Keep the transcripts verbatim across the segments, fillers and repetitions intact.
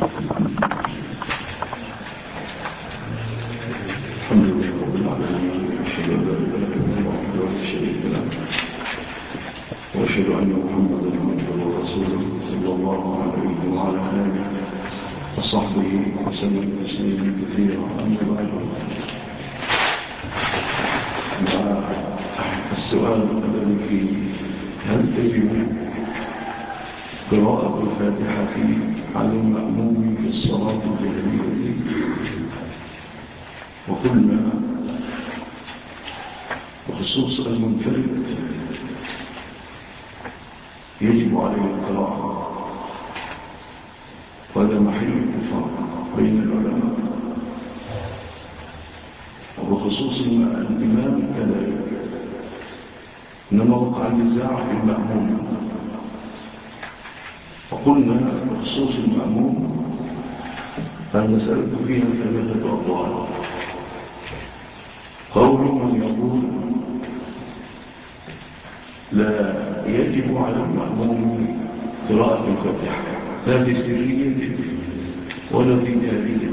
الحمد لله رب العالمين، أشهد أن لا إله إلا الله وحده لا شريك له، وأشهد أن محمدا عبده ورسوله صلى الله عليه وعلى آله وصحبه وسلم تسليما كثيرا. أما بعد، السؤال الذي فيه: هل تجب قراءة الفاتحة على المأموم في الصلاة الجهرية؟ وقلنا بخصوص المنفرد يجب عليه القراءة، وهذا محل اتفاق بين العلماء. وبخصوص الإمام كذلك، إنما وقع النزاع في المأموم. وقلنا بخصوص المأموم فالمسألة فيها ثلاثة أقوال. قول من يقول لا يجب على المأموم قراءة الفاتحة لا في سرية ولا في جهرية.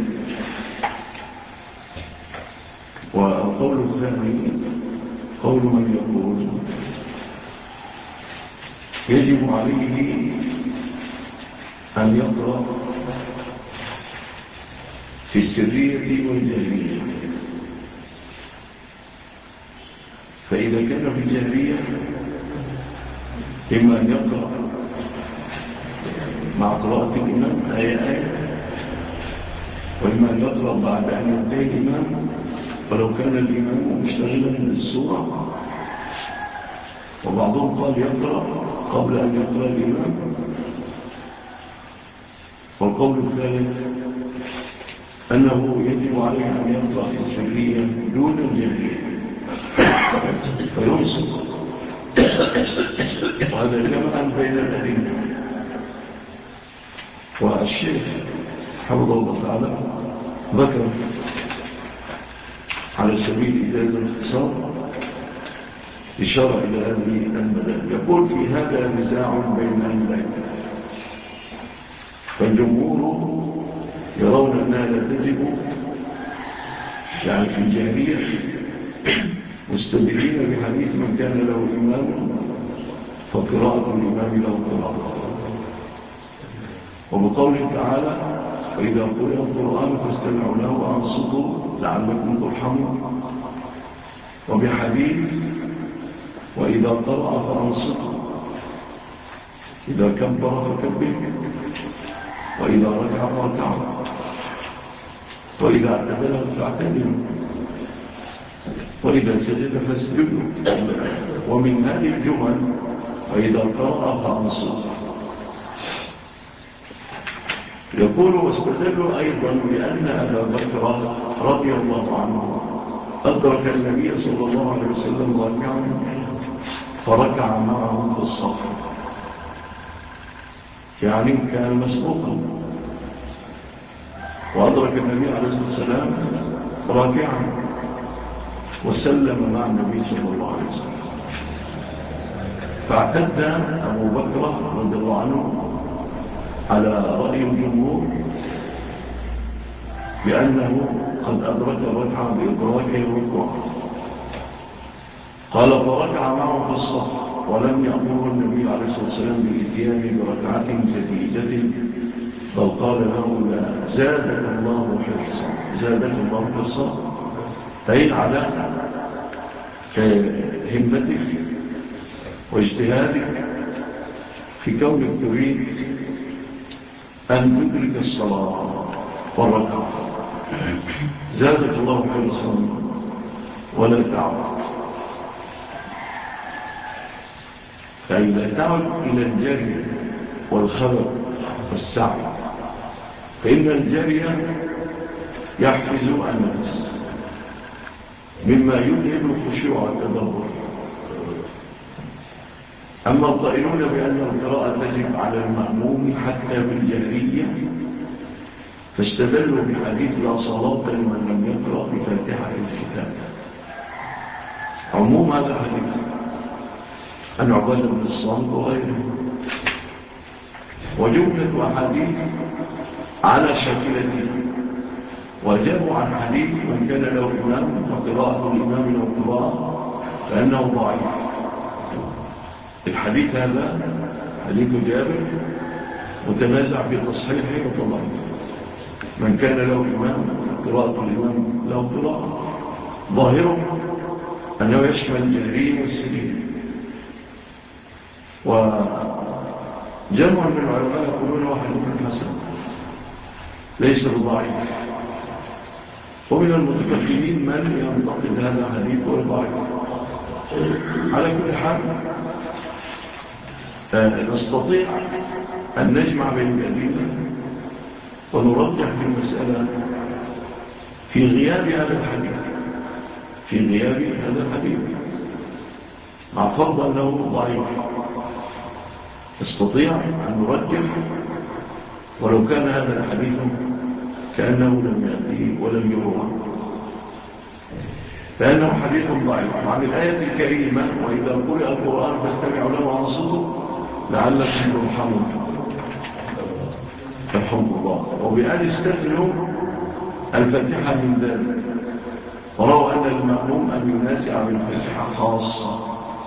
والقول الثاني قول من يقول يجب عليه أن يقرأ في السرية والجهرية. فإذا كان في الجهرية إما أن يقرأ مع قراءة الإمام آية آية، وإما أن يقرأ بعد أن ينتهي الإمام، ولو كان الإمام مشتغلا بالسورة. وبعضهم قال يقرأ قبل أن يقرأ الإمام. والقول الثالث أنه يجب عليه أن يقرأ في السرية دون الجهرية فينصب. وهذا جمعا بين الأدلة. والشيخ حفظه الله تعالى ذكر على سبيل إجازة الاختصار إشارة إلى هذه المذاهب. يقول: في هذا نزاع بين العلماء، فالجمهور يرون أنها لا تجب يعني في الجاهلية، مستدلين بحديث من كان له إمام فقراءة الإمام له قراءة، وبقوله تعالى: وإذا قرئ القرآن فاستمعوا له وأنصتوا لعلكم ترحمون، وبحديث: وإذا قرأ فأنصتوا، إذا كبر فكبر، وإذا ركع فاركع، وإذا اعتدل فاعتدلوا، وإذا سجد فاسجدوا. ومن هذه الجمل: وإذا قرأ فأنصتوا. يقول: واستدلوا أيضا بأن أبا بكر رضي الله عنه أدرك النبي صلى الله عليه وسلم راكعا فركع معه في الصف، يعني كان مسبوقا، وأدرك النبي عليه الصلاة والسلام راكعا وسلم مع النبي صلى الله عليه وسلم. فاعتد أبو بكر رضي الله عنه على رأي الجمهور بأنه قد أدرك الركعة بإدراكه الركوع. قال: فركع معه في الصف، ولم يأمره النبي عليه الصلاة والسلام بالإتيان بركعة جديدة، بل قال له: لا، زادك الله حرصا، زادك الله حرصا، أي على همتك واجتهادك في كونك تريد أن تدرك الصلاة والركعة. زادك الله حرصا ولا تعود. فأي لا تعود إلى الجري والخبر والسعي، فإن الجري يحفز النفس مما يذهب الخشوع والتدبر. أما القائلون بأن القراءة تجب على المأموم حتى بالجهرية فاستدلوا بحديث: لا صلاة لمن لم يقرأ بفاتحة الكتاب. عموم هذا الحديث عن عبادة بن الصامت وغيره. وجملة أحاديث على شاكلته، وجابوا عن حديث من كان له إمام وقراءة الإمام له قراءة فإنه ضعيف. الحديث هذا حديث جابر متنازع في تصحيحه وتضعيفه. من كان له إمام قراءة الإمام له قراءة، ظاهره أنه يشمل الجهرين والسرين. وجمع من العلماء يقولون هو حديث حسن ليس بضعيف، ومن المتكلمين من ينتقد هذا الحديث والضعيف. على كل حال نستطيع أن نجمع بين الأدلة ونرجح في المسألة في غياب هذا الحديث في غياب هذا الحديث مع فرض أنه ضعيف. نستطيع أن نرجح ولو كان هذا الحديث كأنه لم يأتي ولم يروى، فأنه حديث ضعيف. عن الآية الكريمة وإذا قرئ القرآن فاستمعوا له وانصتوا لعلكم ترحمون يرحمكم الله. وبأن استثنوا الفاتحة من ذلك، وروا أن المأموم أن ينازع بالفاتحة خاصة.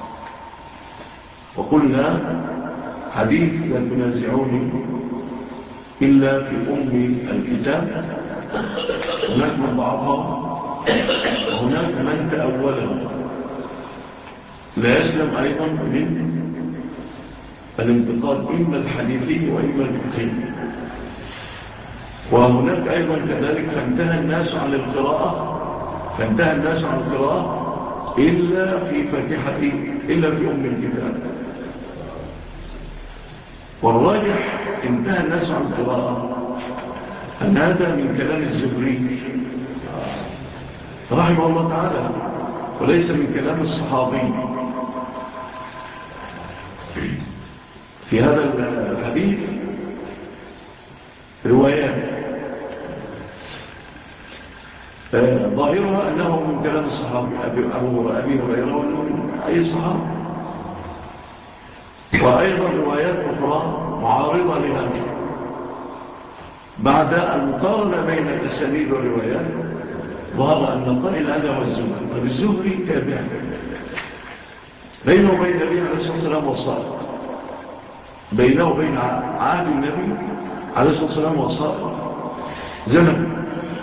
وقلنا حديث لا تنازعوني إلا في أم الكتاب هناك من ضعفها، هناك من تأوله لا يسلم أيضا من الانتقاد إما الحديثي وإما الفقهي. وهناك أيضا كذلك فانتهى الناس عن القراءة فانتهى الناس عن القراءة إلا في فاتحة إلا في أم الكتاب. والراجح انتهى الناس عن القراءة أن هذا من كلام الزهري رحمه الله تعالى وليس من كلام الصحابي. في هذا الحديث روايات ظاهرها أنه من كلام الصحابي أبو هريرة ومن أي صحابي، وأيضا روايات أخرى معارضة لهذا. بعد المقارنة بين الأسانيد والروايات ظهر أن قائل هذا هو الزهري. طب الزهري تابع بينه وبين النبي عليه الصلاة والسلام وصائل، بينه وبين عهد النبي عليه الصلاة والسلام وصائل زمن.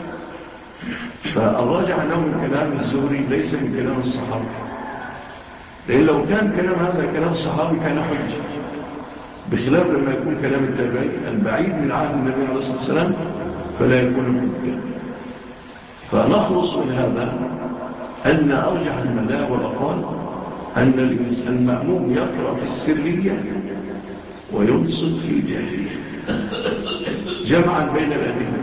فالراجع أنه من كلام الزهري ليس من كلام الصحابة، لأن لو كان كلام هذا كلام الصحابي كان حجة، بخلاف لما يكون كلام التابعي البعيد من عهد النبي عليه الصلاة والسلام فلا يكون حجة. فنخلص من هذا أن أرجح المذاهب والأقوال أن المأموم يقرأ في السرية وينصت في الجاهلية جمعا بين الأدلة.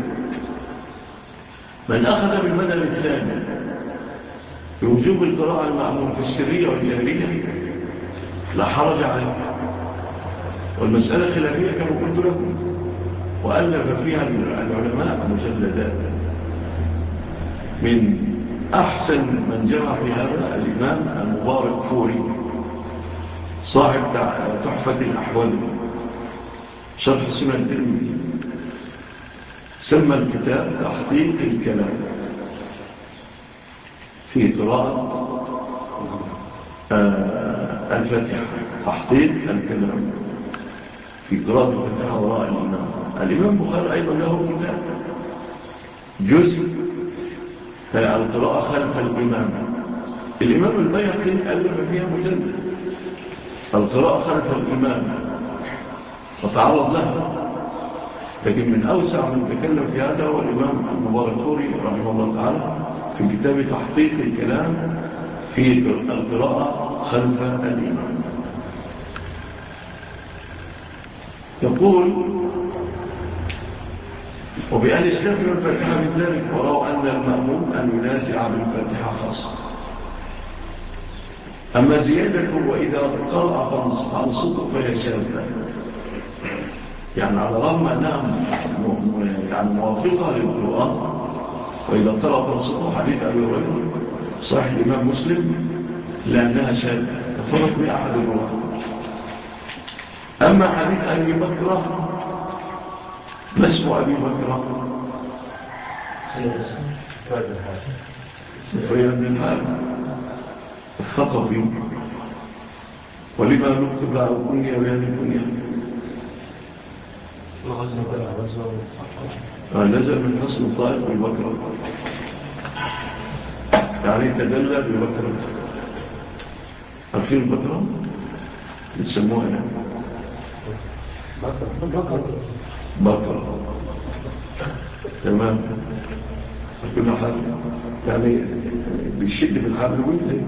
من أخذ بالمذهب الثاني بوجوب القراءة المأموم في السرية والجاهلية لا حرج عليه، والمسألة خلافية كما قلت لكم، وألف فيها العلماء مجلدات. من أحسن من جمع في هذا الإمام المبارك فوري صاحب تحفة الأحوال شرح سنة الترمذي، سمى الكتاب تحقيق الكلام في قراءة الفاتحة. تحقيق الكلام في قراءة الفاتحة وراء الإمام. الإمام بخاري أيضا له كتاب جزء القراءة خلف الإمام. الإمام البيهقي ألف فيها مجلد القراءة خلف الإمام وتعرض لها، لكن من أوسع من تكلم في هذا هو الإمام المباركوري رحمه الله تعالى في كتاب تحقيق الكلام في القراءة خلف الإمام. يقول وبأن استثنوا الفاتحة من ذلك، ورأوا أن المأموم أن ينازع بالفاتحة خاصة. أما زيادته وإذا قرأ فانصته فهي شاذة، يعني على الرغم أنها يعني موافقة للقرآن. وإذا قرأ فانصته حديث أبي هريرة صحيح الإمام مسلم لأنها شاذة تفرق بأحد الرواة. أما حديث أبي بكر ما اسم أبي بكر؟ سفيان بن الحارث الثقفي. ولما نكتب له كنية بهذه الكنية؟ نزل من حصن الطائف ببكر، يعني تدلى ببكر. عارفين البكرة؟ بتسموها يعني بكر. تمام. كل حال يعني بيشد في الحبل وينزل.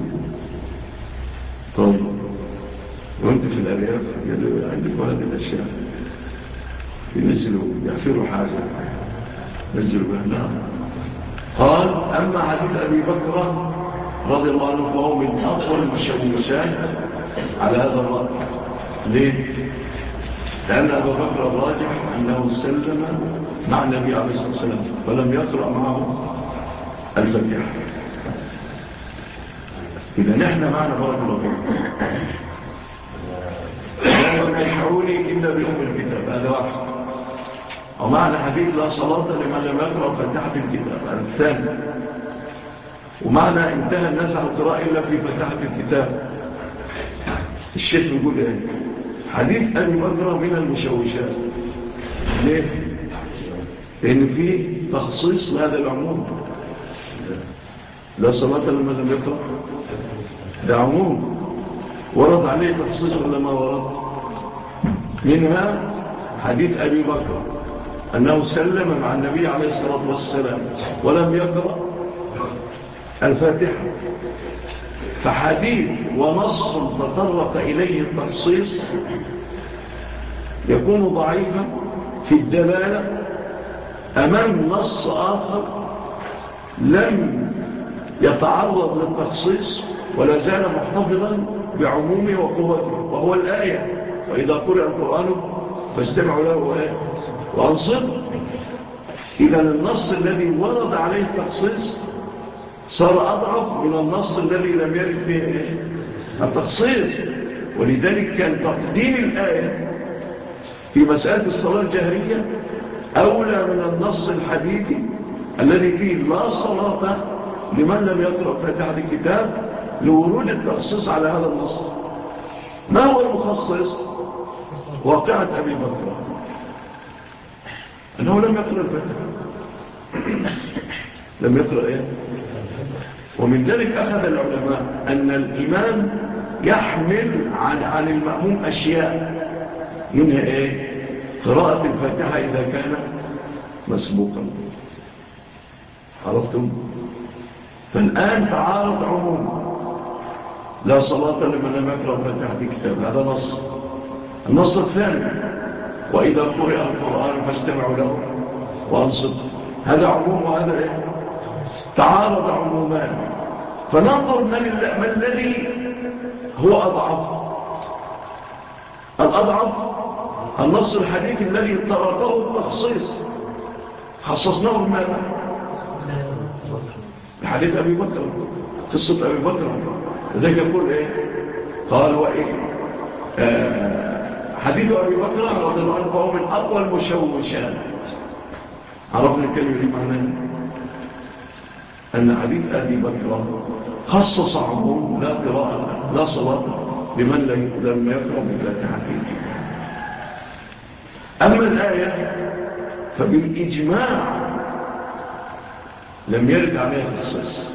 طيب وانت في الأرياف عندكم هذه الأشياء ينزلوا يعفروا حاجة نزلوا بها. نعم. قال أما حديث أبي بكر رضي الله عنه فهو من أطول المشوشات على هذا الرأي. ليه؟ لأن أبا بكر الراجح أنه سلم مع النبي عليه الصلاة والسلام ولم يقرأ معه الفاتحة. إذا نحن معنا بارك الله فيكم لا يشعروني إلا بأم الكتاب، هذا واحد. ومعنى حديث لا صلاة لمن لم يقرأ فاتحة الكتاب، هذا الثاني. ومعنى انتهى الناس عن القراءة إلا في فاتحة الكتاب. الشيخ يقول ايه؟ حديث أبي بكر من المشوشات. ليه؟ لأن فيه تخصيص لهذا العموم. لا صلاة لمن لم يقرأ، ده عموم ورد عليه تخصيص ولا ما ورد؟ منها حديث أبي بكر أنه سلم مع النبي عليه الصلاة والسلام ولم يقرأ الفاتحة. فحديث ونص تطرق إليه التخصيص يكون ضعيفا في الدلالة أمام نص آخر لم يتعرض للتخصيص ولا زال محتفظا بعمومه وقوته، وهو الآية وإذا قرأ القرآن فاستمعوا له وأنصتوا. إذا النص الذي ورد عليه التخصيص صار أضعف من النص الذي لم يرد به التخصيص. ولذلك كان تقديم الآية في مسألة الصلاة الجهرية أولى من النص الحديثي الذي فيه لا صلاة لمن لم يقرأ فاتحة الكتاب لورود التخصيص على هذا النص. ما هو المخصص؟ واقعة أبي بكر أنه لم يقرأ الفاتحة، لم يقرأ إيه؟ ومن ذلك أخذ العلماء أن الإمام يحمل عن, عن المأموم أشياء منها إيه؟ قراءة الفاتحة إذا كان مسبوقا. عرفتم؟ فالآن تعارض عموم لا صلاة لمن لم يقرأ فاتحة الكتاب، هذا نص. النص الثاني وإذا قرئ القرآن فاستمعوا له وأنصتوا، هذا عموم وهذا إيه؟ تعارض عمومان. فننظر ما الذي هو أضعف. الأضعف النص الحديث الذي طرقه التخصيص، خصصناه بماذا؟ بحديث أبي بكر، قصة أبي بكر. لذلك يقول إيه؟ قال وإيه آه حديث أبي بكر رضي الله عنه فهو من أقوى المشوشات. عرفنا الكلمة دي معناها أن حديث أبي بكر خصص عموم لا قراءة لا صلاة لمن لم يقرأ بالفاتحة. أما الآية فبالإجماع لم يرد عليها تخصيص،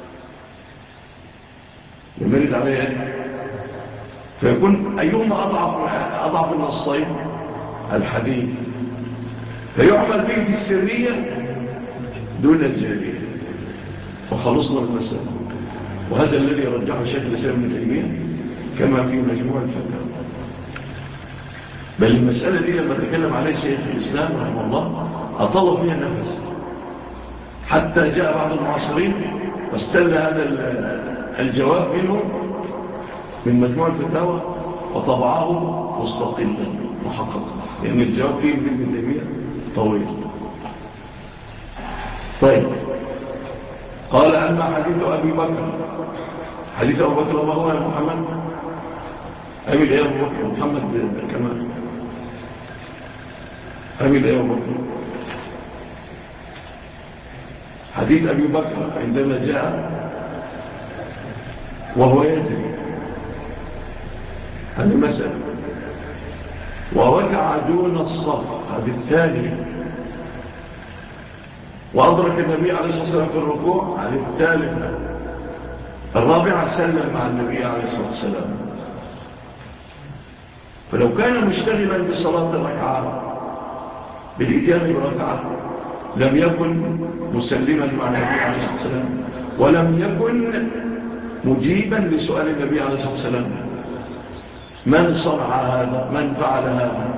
لم يرد عليها، فيكون أيهما أضعف أضعف النصين؟ الحديث، فيعمل به في السرية دون الجارية وخلصنا المسألة. وهذا الذي رجحه الشيخ الإسلام ابن تيمية كما في مجموع الفتاوى. بل المسألة دي لما تكلم عليه شيخ الإسلام رحمه الله أطال فيها النفس حتى جاء بعض المعاصرين واستل هذا الجواب منه من مجموع الفتاوى وطبعه مستقلا محققا، لأن الجواب فيه من ابن تيمية طويل. طيب قال أما حديث أبي بكر، حديث أبو بكر ما هو يا محمد؟ أبي الإيه أبو بكر محمد كمان أمين أيها بكر. حديث أبي بكر عندما جاء وهو ينزل هذه مسألة، وركع دون الصف هذه الثانية، وأدرك النبي عليه الصلاة والسلام في الركوع هذه الثالثة، الرابعة سلم مع النبي عليه الصلاة والسلام. فلو كان مشتغلا بصلاة الركعة بالإتيان بركعة لم يكن مسلما مع النبي عليه الصلاة والسلام، ولم يكن مجيبا لسؤال النبي عليه الصلاة والسلام من صنع هذا، من فعل هذا؟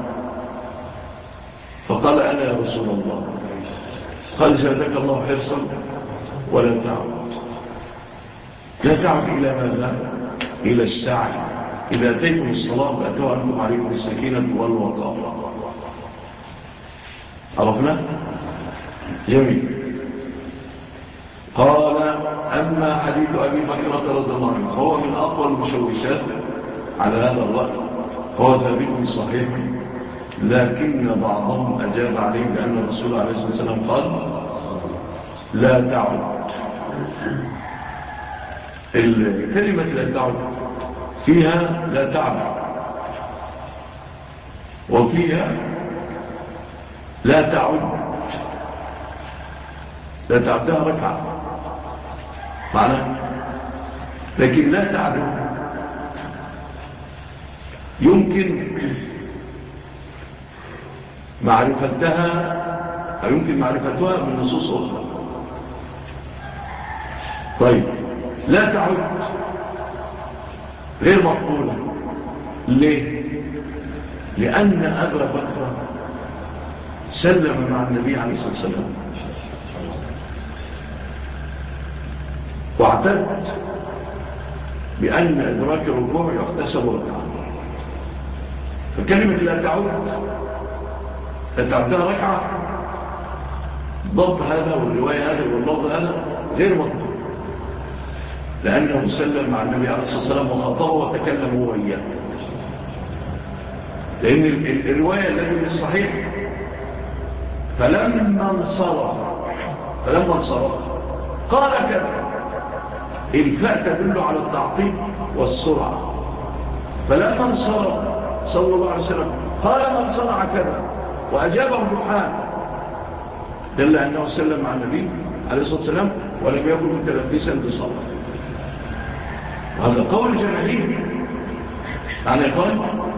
فقال أنا يا رسول الله. قال زادك الله حرصا ولا تعود، لا تعود إلى ماذا؟ إلى السعي. إذا أتيتم الصلاة فأتوا أنتم عليكم السكينة والوقار. عرفنا؟ جميل. قال أما حديث أبي بكر رضي الله عنه فهو من أقوى المشوشات على هذا الرأي، هو ثابت صحيح، لكن بعضهم أجاب عليه بأن الرسول عليه الصلاة والسلام قال لا تعود. الكلمة لا تعود فيها لا تعود، وفيها لا تعود لا تعدها ركعة معنى، لكن لا تعود يمكن معرفتها أو يمكن معرفتها من نصوص أخرى. طيب لا تعود غير مقبولة. ليه؟ لأن أبا بكر سلم مع النبي عليه الصلاة والسلام واعتد بأن إدراك الركوع يحتسب ركعة، فكلمة لا تعود لا تعودها ركعة، ضبط هذا والرواية هذا واللفظ هذا غير مطلوب، لأنه سلم مع النبي عليه الصلاة والسلام وخطبه وتكلم هو إياه. لأن الرواية التي الصحيح فلما انصرف فلما انصرف قال كذا، الفاء تدل على التعقيب والسرعة. فلما انصرف صلى الله عليه وسلم قال من صنع كذا وأجابه بحال، دل أنه سلم مع النبي عليه الصلاة والسلام ولم يكن متلبسا بصلاة. هذا قول جماهير يعني يقول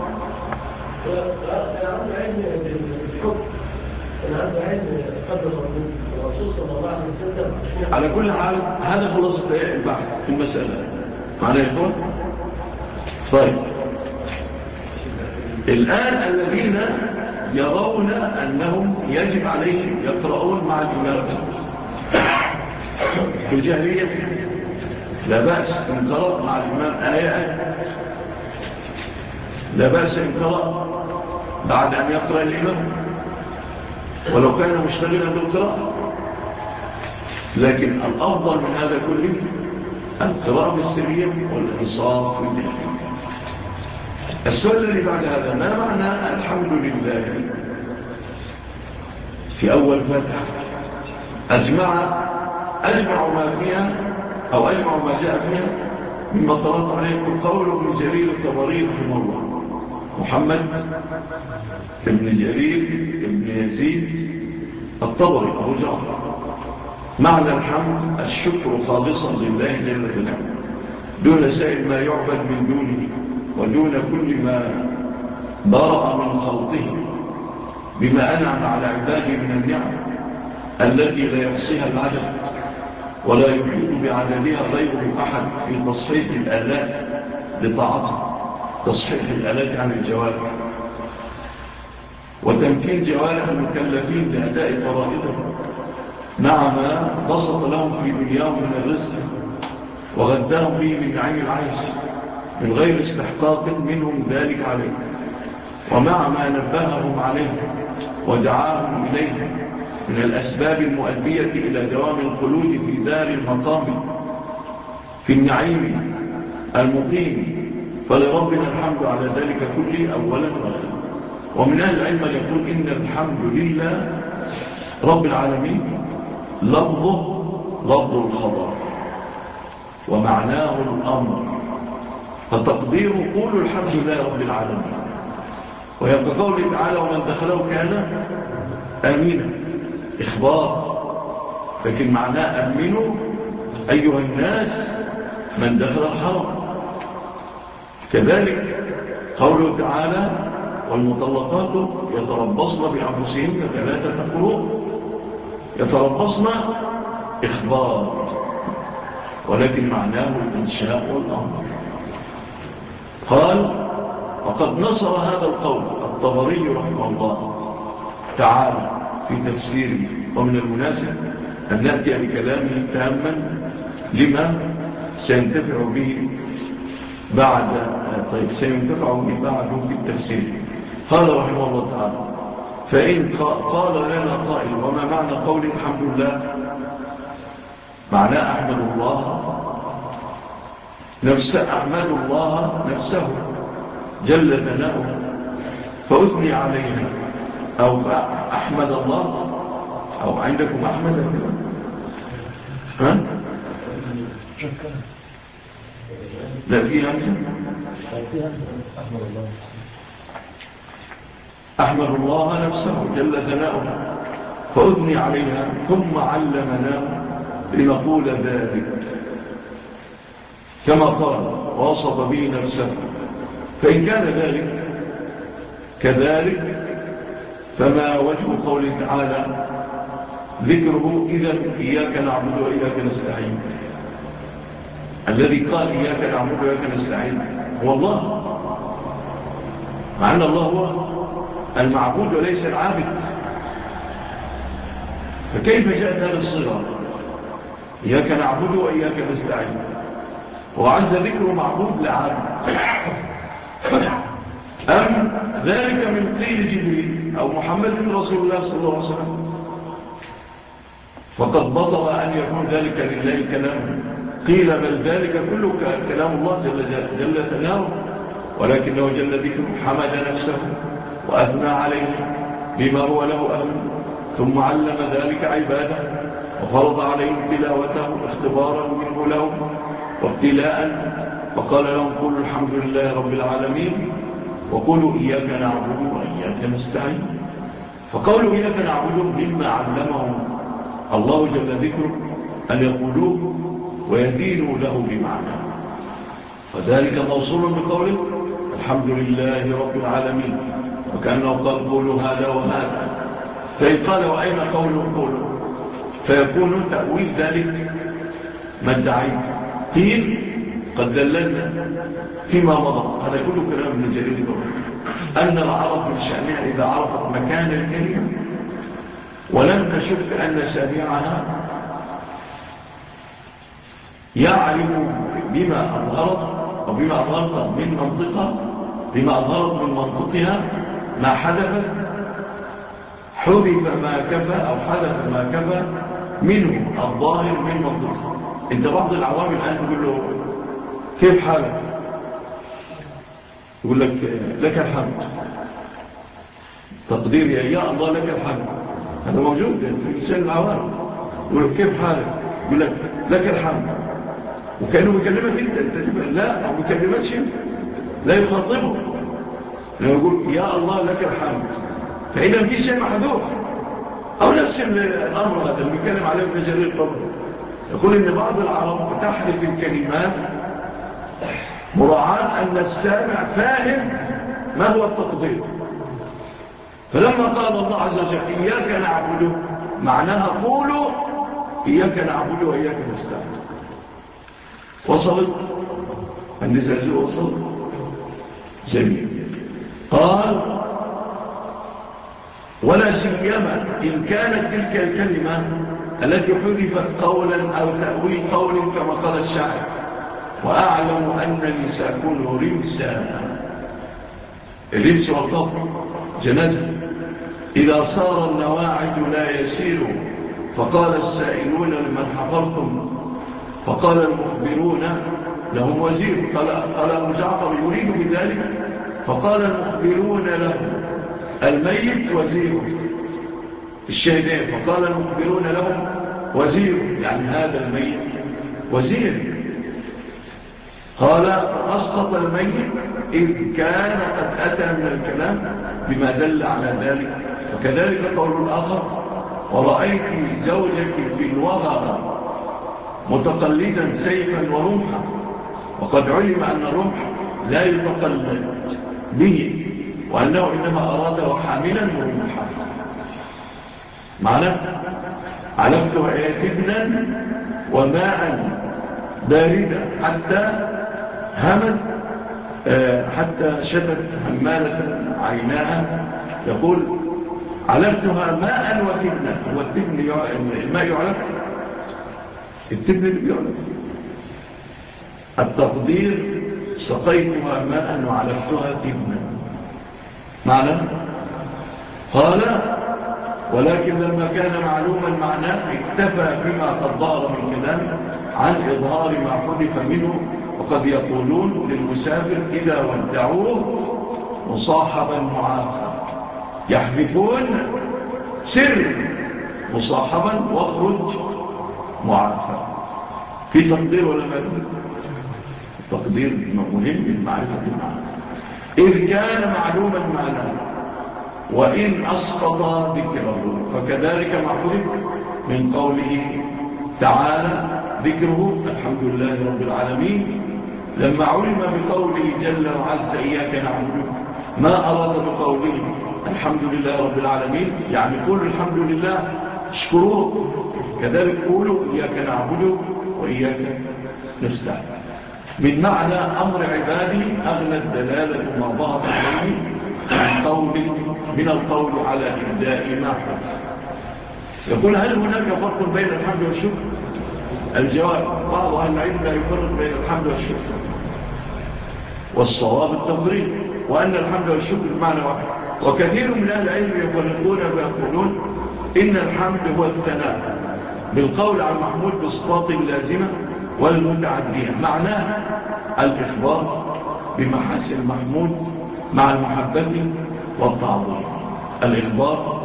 على كل حال هذا خلاصة البحث في المسألة معنى يقول. طيب الآن الذين يرون أنهم يجب عليهم يقرؤون مع الإمام في الجاهلية لا بأس إن قرأ مع الإمام آية آية، لا بأس إن قرأ بعد أن يقرأ الإمام ولو كان مشتغلا بالقراءة، لكن الأفضل من هذا كله القراءة بالسرية والإنصاف في الدين. السؤال الذي بعد هذا ما معنى الحمد لله في أول فاتحة؟ أجمع أجمع ما فيها أو أجمع ما جاء فيها مما طلعت عليه قول ابن جرير الطبري رحمه الله، محمد ابن جرير ابن يزيد الطبري أبو جعفر. معنى الحمد الشكر خالصا لله جل وعلا دون سائر ما يعبد من دونه ودون كل ما برأ من خلقه، بما أنعم على عباده من النعم التي لا يحصيها العدد ولا يحيط بعددها غيره أحد في تصحيح الآلات لطاعته، تصحيح الآلات عن الجوارح وتمكين جوارح المكلفين لأداء فرائضهم مع ما بسط لهم في دنياهم من الرزق وغداهم به من نعيم العيش من غير استحقاق منهم ذلك عليه، ومع ما نبههم عليه ودعاهم إليه من الأسباب المؤدية إلى دوام الخلود في دار المقام في النعيم المقيم. فلربنا الحمد على ذلك كله أولا وآخرا. ومن أهل العلم يقول إن الحمد لله رب العالمين لفظه لفظ الخبر ومعناه الأمر، فتقديره قولوا الحمد لله رب العالمين. ويبقى قوله تعالى ومن دخله كان آمينا إخبار، لكن معناه أمنوا أيها الناس من دخل الحرم. كذلك قوله تعالى والمطلقات يتربصن بأنفسهن ثلاثة قروء، يتربصن إخبار ولكن معناه الإنشاء والأمر. قال وقد نصر هذا القول الطبري رحمه الله تعالى في تفسيره، ومن المناسب أن نأتي بكلامه تاما لما سينتفع به بعد طيب سينتفع به بعده في التفسير. قال رحمه الله تعالى فإن قال لنا قائل وما معنى قول الحمد لله؟ معناه أحمد الله نفسه، أحمد الله نفسه جل ثناؤه فأثني عليها، أو أحمد الله، أو عندكم أحمد ها؟ لا في همزة أحمد الله نفسه جل ثناؤه فأثني عليها ثم علمنا لنقول ذلك كما قال ووصف به نفسه. فإن كان ذلك كذلك فما وجه قوله تعالى ذكره إذن إياك نعبد وإياك نستعين؟ الذي قال إياك نعبد وإياك نستعين هو الله، مع أن الله هو المعبود وليس العابد، فكيف جاءت هذا الصيغة إياك نعبد وإياك نستعين؟ وعز ذكر معبود لعابد، أم ذلك من قيل جبريل أو محمد رسول الله صلى الله عليه وسلم؟ فقد بطل أن يكون ذلك لله كلامه. قيل بل ذلك كله كلام الله جل, جل ثناؤه، ولكنه جل ذكره حمد نفسه وأثنى عليه بما هو له أهل، ثم علم ذلك عباده وفرض عليهم تلاوته اختبارا منه لهم وابتلاء، فقال لهم قولوا الحمد لله رب العالمين وقولوا إياك نعبد وإياك نستعين. فقولوا إياك نعبد مما علمهم الله جل ذكره أن يقولوه ويدينوا له بمعنى، وذلك موصول بقوله الحمد لله رب العالمين، وكأنه قال قولوا هذا وهذا. فإن قال وأين قوله قولوا فيكون تأويل ذلك ما ادعيت. قيل قد دللنا فيما مضى، هذا كله كلام ابن جرير الطبري، أن العرب من شأنها إذا عرفت مكان الكلمة ولم تشك أن سامعها يعرف بما أظهرت أو بما أظهرت من منطقة بما أظهرت من منطقها ما حدث، حذف ما كفى أو حدث ما كفى منه الظاهر من منطقة. انت بعض العوام الآن تقول له كيف حالك؟ يقول لك لك الحمد، تقدير يا الله لك الحمد، هذا موجود في لسان العوام. يقول لك كيف حالك؟ يقول لك لك الحمد، وكانوا بيكلمك انت انت لا او بيكلمكش، لا يخاطبه، يقول يا الله لك الحمد، فإذا في شيء محذوف. أو نفس الأمر هذا اللي بيتكلم عليه ابن جرير الطبري، يقول إن بعض العرب تحذف الكلمات مراعاة أن السامع فاهم ما هو التقدير. فلما قال الله عز وجل إياك نعبد معناها قولوا إياك نعبد وإياك نستعين. وصلت النزاز وصل جميل. قال ولا سيما إن كانت تلك الكلمة التي حذفت قولا أو تأويل قول كما قال الشاعر وأعلم أنني سأكون رمسا. الرمس والقطر جنازة إذا صار النواعد لا يسير، فقال السائلون لمن حفرتم، فقال المخبرون لهم وزير. قال أبو جعفر يريد بذلك، فقال المخبرون له الميت وزير الشهدين، فقال المخبرون لهم وزير، يعني هذا الميت وزير. قال أسقط الميت إذ كان قد أتى من الكلام بما دل على ذلك. وكذلك قول الآخر: ورأيت زوجك في الوغى متقلدا سيفا ورمحا، وقد علم أن الرمح لا يتقلد به، وأنه إنما أراد وحاملا ورمحا. معنى علفتها ابنا وماء باردا حتى همت حتى شفت همالة عيناها. يقول: علفتها ماء وتبنا. هو التبن الماء يعلف، التبن اللي بيعلف. التقدير: سقيتها ماء وعلفتها تبنا. معنى قال: ولكن لما كان معلوما معناه اكتفى بما قد ظهر من كلام عن إظهار ما حدث منه. وقد يقولون للمسافر إذا ودعوه مصاحبا معافى، يحذفون سر مصاحبا واخرج معافى. في تقدير ولا ما تقدير مهم من معرفة المعنى. إذ كان معلوما معناه، وإن أسقط ذكره فكذلك ما حدث من قوله تعالى ذكره الحمد لله رب العالمين، لما علم بقوله جل وعز إياك نعبد ما أراد بقوله الحمد لله رب العالمين، يعني قولوا الحمد لله اشكروه. كذلك قولوا إياك نعبد وإياك نستعين. من معنى أمر عبادي أغلى الدلالة ما ظهر عليه من قول من القول على إبداء ما حدث. يقول: هل هناك فرق بين الحمد والشكر؟ الجواب: بعض أهل العلم لا يفرق بين الحمد والشكر، والصواب التفريق، وأن الحمد والشكر بمعنى واحد. وكثير من أهل العلم يفرقون ويقولون إن الحمد هو الثناء بالقول على المحمود بصفات اللازمة والمتعدية، معناه الإخبار بمحاسن المحمود مع المحبة والتعظيم. الإخبار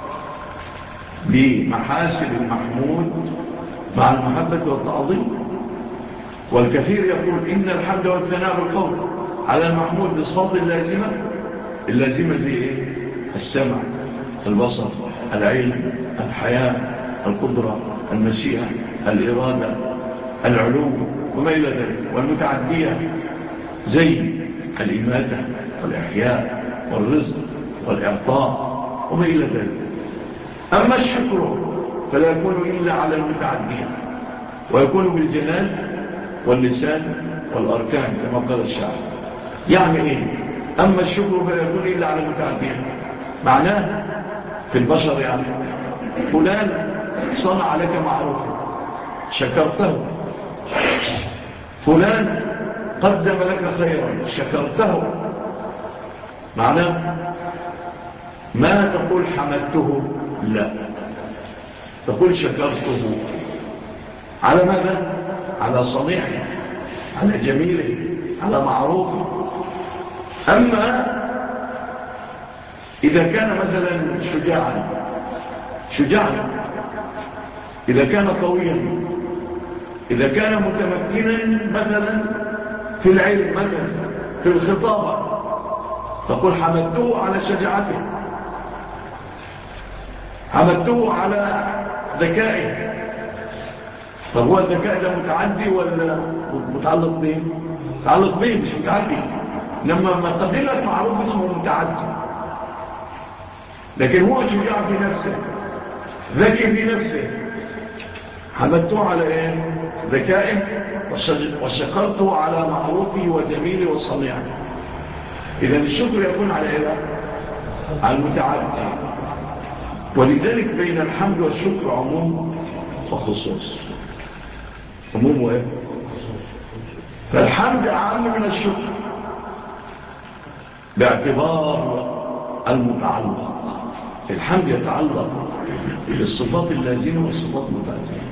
بمحاسن المحمود مع المحبة والتعظيم. والكثير يقول إن الحمد والثناء بالقول على المحمود بصفات اللازمة. اللازمة زي إيه؟ السمع، البصر، العلم، الحياة، القدرة، المشيئة، الإرادة، العلو وما إلى ذلك. والمتعدية زي الإماتة والإحياء والرزق والإعطاء وما إلى ذلك. أما الشكر فلا يكون إلا على المتعدية، ويكون بالجنان واللسان والأركان كما قال الشاعر. يعني إيه؟ أما الشكر فلا يكون إلا على المتعدية، معناه في البشر يعني فلان صنع لك معروفا شكرته، فلان قدم لك خيرا شكرته. معناه ما تقول حمدته، لا، تقول شكرته. على ماذا؟ على صنيعه، على جميله، على معروفه. أما إذا كان مثلا شجاعا شجاعا إذا كان قويا، إذا كان متمكنا مثلا في العلم، مثلا في الخطابة، تقول حمدته على شجاعته، حمدته على ذكائه. طب هو الذكاء ده متعدي ولا متعلق به؟ متعلق به مش متعدي. لما ما قدم لك معروف اسمه متعدي، لكن هو شجاع في نفسه، ذكي في نفسه، حمدته على ايه؟ ذكائه، وشكرته على معروفه وجميله وصنيعه. إذن الشكر يكون على ايه؟ على المتعدي. ولذلك بين الحمد والشكر عموم وخصوص. عموم وايه؟ فالحمد أعم من الشكر باعتبار المتعلق. الحمد يتعلق بالصفات اللازمة والصفات المتعدية،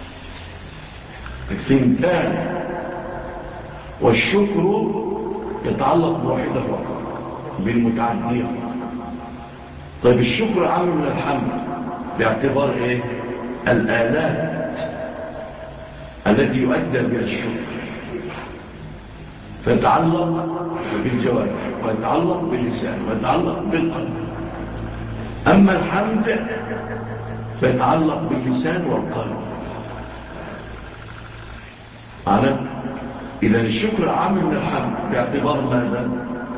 الثنتان. والشكر يتعلق بواحدة فقط، بالمتعدية. طيب الشكر عام من الحمد باعتبار إيه؟ الآلات التي يؤدى بها الشكر، فيتعلق بالجوارح ويتعلق باللسان ويتعلق بالقلب. أما الحمد فيتعلق باللسان والقلب. أعلم؟ إذن الشكر عام من الحمد باعتبار ماذا؟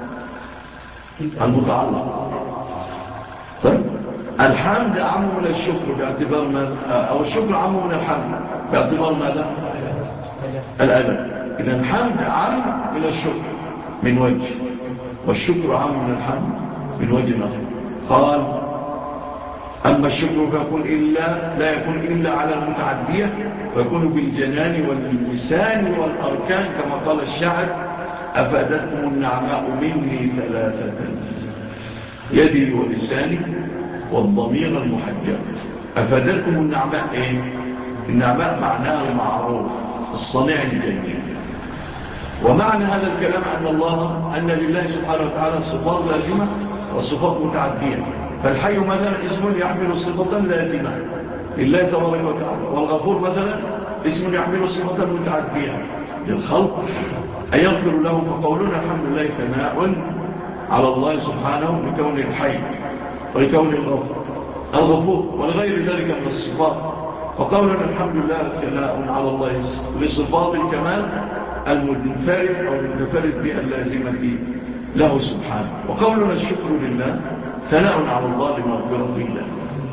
المتعلق. طيب الحمد عام من الشكر باعتبار ماذا؟ أو الشكر عام من الحمد باعتبار ماذا؟ الألم. إذن الحمد عام من الشكر من وجه، والشكر عام من الحمد من وجه آخر. قال أما الشكر فيكون إلا لا يكون إلا على المتعدية، ويكون بالجنان واللسان والأركان كما قال الشاعر: أفادتكم النعماء مني ثلاثة، يدي ولساني والضمير المحجب. أفادتكم النعماء إيه؟ النعماء معناها المعروف، الصنيع الجميل. ومعنى هذا الكلام أن الله أن لله سبحانه وتعالى صفات لازمة وصفات متعدية. فالحي مثلا اسم يحمل صفة لازمة لله تبارك وتعالى، والغفور مثلا اسم يحمل صفة متعدية للخلق أن يغفر لهم. فقولنا الحمد لله ثناء على الله سبحانه لكون الحي ولكون الغفور ولغير ذلك من الصفات. فقولنا الحمد لله ثناء على الله لصفات الكمال المنفرد أو المتفرد بها اللازمة له سبحانه. وقولنا الشكر لله ثناء على الله لمغفرة الله،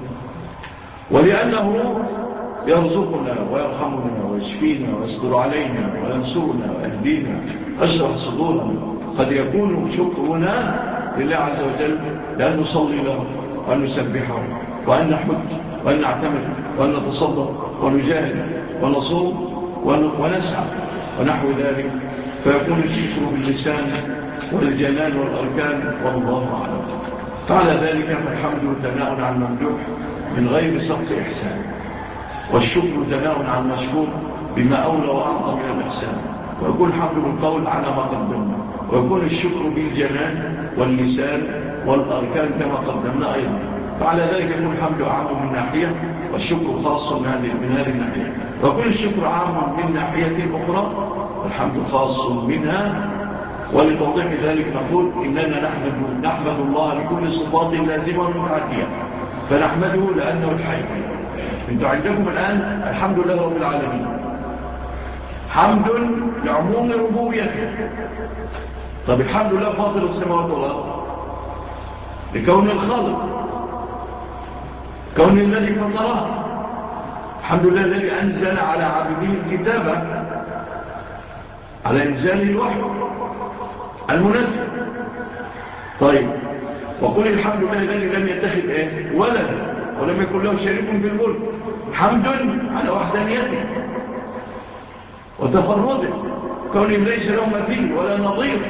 ولأنه يرزقنا ويرحمنا ويشفينا ويصبر علينا وينصرنا ويهدينا أشرح صدورنا. قد يكون شكرنا لله عز وجل لأن نصلي له وأن نسبحه وأن نحج وأن نعتمد وأن نتصدق ونجاهد ونصوم ونسعى ونحو ذلك. فيكون الشكر باللسان والجنان والأركان والله أعلم. فعلى ذلك فالحمد ثناء عن ممدوح من غير سبق إحسان، والشكر ثناء عن مشكور بما أولى وأعظم من الإحسان. ويكون الحمد بالقول على ما قدمنا، ويكون الشكر بالجنان واللسان والأركان كما قدمنا أيضا. فعلى ذلك يكون الحمد عام من ناحية والشكر خاص من هذه الناحية، ويكون الشكر عام من ناحية أخرى والحمد خاص منها. ولتوضيح ذلك نقول إننا نحمد, نحمد الله لكل صفات لازمة ومتعدية، فنحمده لأنه الحي. انتوا عندكم الآن الحمد لله رب العالمين، حمد لعموم ربوبيته. طب الحمد لله فاطر السماوات والأرض لكون الخالق، كون الذي فطره. الحمد لله الذي أنزل على عبده الكتابة على إنزال الوحي المنزل. طيب وقل الحمد لله الذي لم يتخذ إيه؟ ولدا ولم يكن له شريك في الملك. حمد على وحدانيته وتفرده، كونه ليس له مثيل ولا نظير.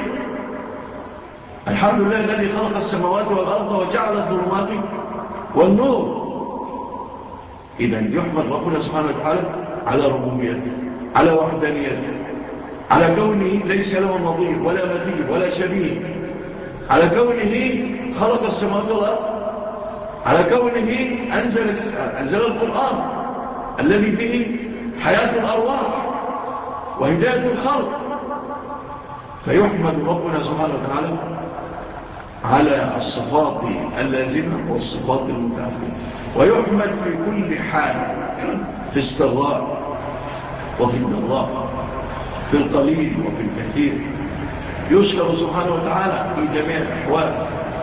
الحمد لله الذي خلق السماوات والأرض وجعل الظلمات والنور. إذن يحمد ربنا سبحانه وتعالى على ربوبيته، على وحدانيته، على كونه ليس له نظير ولا مثيل ولا شبيه، على كونه خلق السماوات والأرض، على كونه أنزل, أنزل القرآن الذي فيه حياة الأرواح وهداية الخلق. فيحمد ربنا سبحانه وتعالى على الصفات اللازمة والصفات المتعددة، ويحمد في كل حال، في السراء وفي الضراء، في القليل وفي الكثير. يشكر سبحانه وتعالى في جميع الأحوال.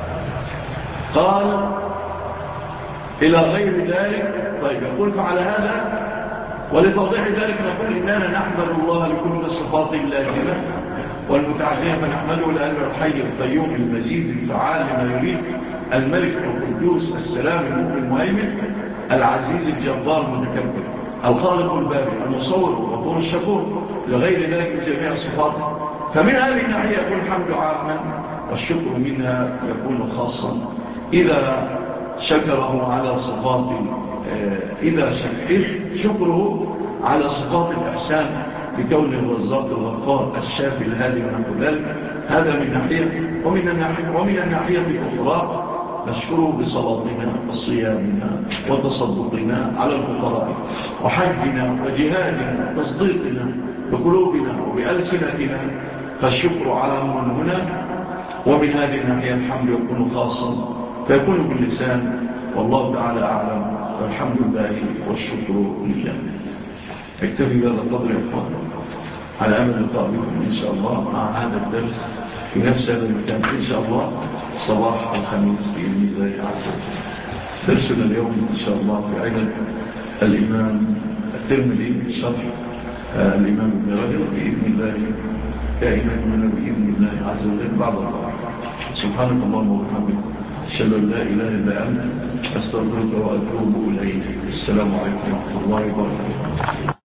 قال إلى غير ذلك. طيب يقول فعلى هذا ولتوضيح ذلك نقول إننا نحمد الله لكل الصفات اللازمة والمتعدية، فنحمده لأنه الحي القيوم المجيد الفعال لما يريد، الملك القدوس السلام المؤمن المهيمن العزيز الجبار المتكبر الخالق البارئ المصور الغفور الشكور لغير ذلك من جميع الصفات. فمن هذه الناحية يكون الحمد عاما والشكر منها يكون خاصا إذا شكره على صفات إذا شكره على صفات الإحسان بكون الرزاق الغفار الشافي الهادي ونحو ذلك. هذا من ناحية. ومن الناحية, ومن الناحية الأخرى نشكره بصلاتنا وصيامنا وتصدقنا على الفقراء وحجنا وجهادنا وتصديقنا بقلوبنا وبألسنتنا، فالشكر عام هنا، ومن هذه الناحية الحمد يكون خاصا فيكون باللسان، والله تعالى أعلم، والحمد لله والشكر لله. اكتفي بهذا القدر يا إخوان، على أمل لقاء بكم إن شاء الله مع هذا الدرس في نفس هذا المكان إن شاء الله صباح الخميس بإذن الله عز وجل. درسنا اليوم إن شاء الله في عدد الإمام الترمذي شرح الإمام ابن رجب بإذن الله كائنا بإذن الله عز وجل بعد الله. سبحانك اللهم وبحمدك، أشهد أن لا إله إلا أنت، أستغفرك وأتوب إليك. السلام عليكم ورحمة الله وبركاته.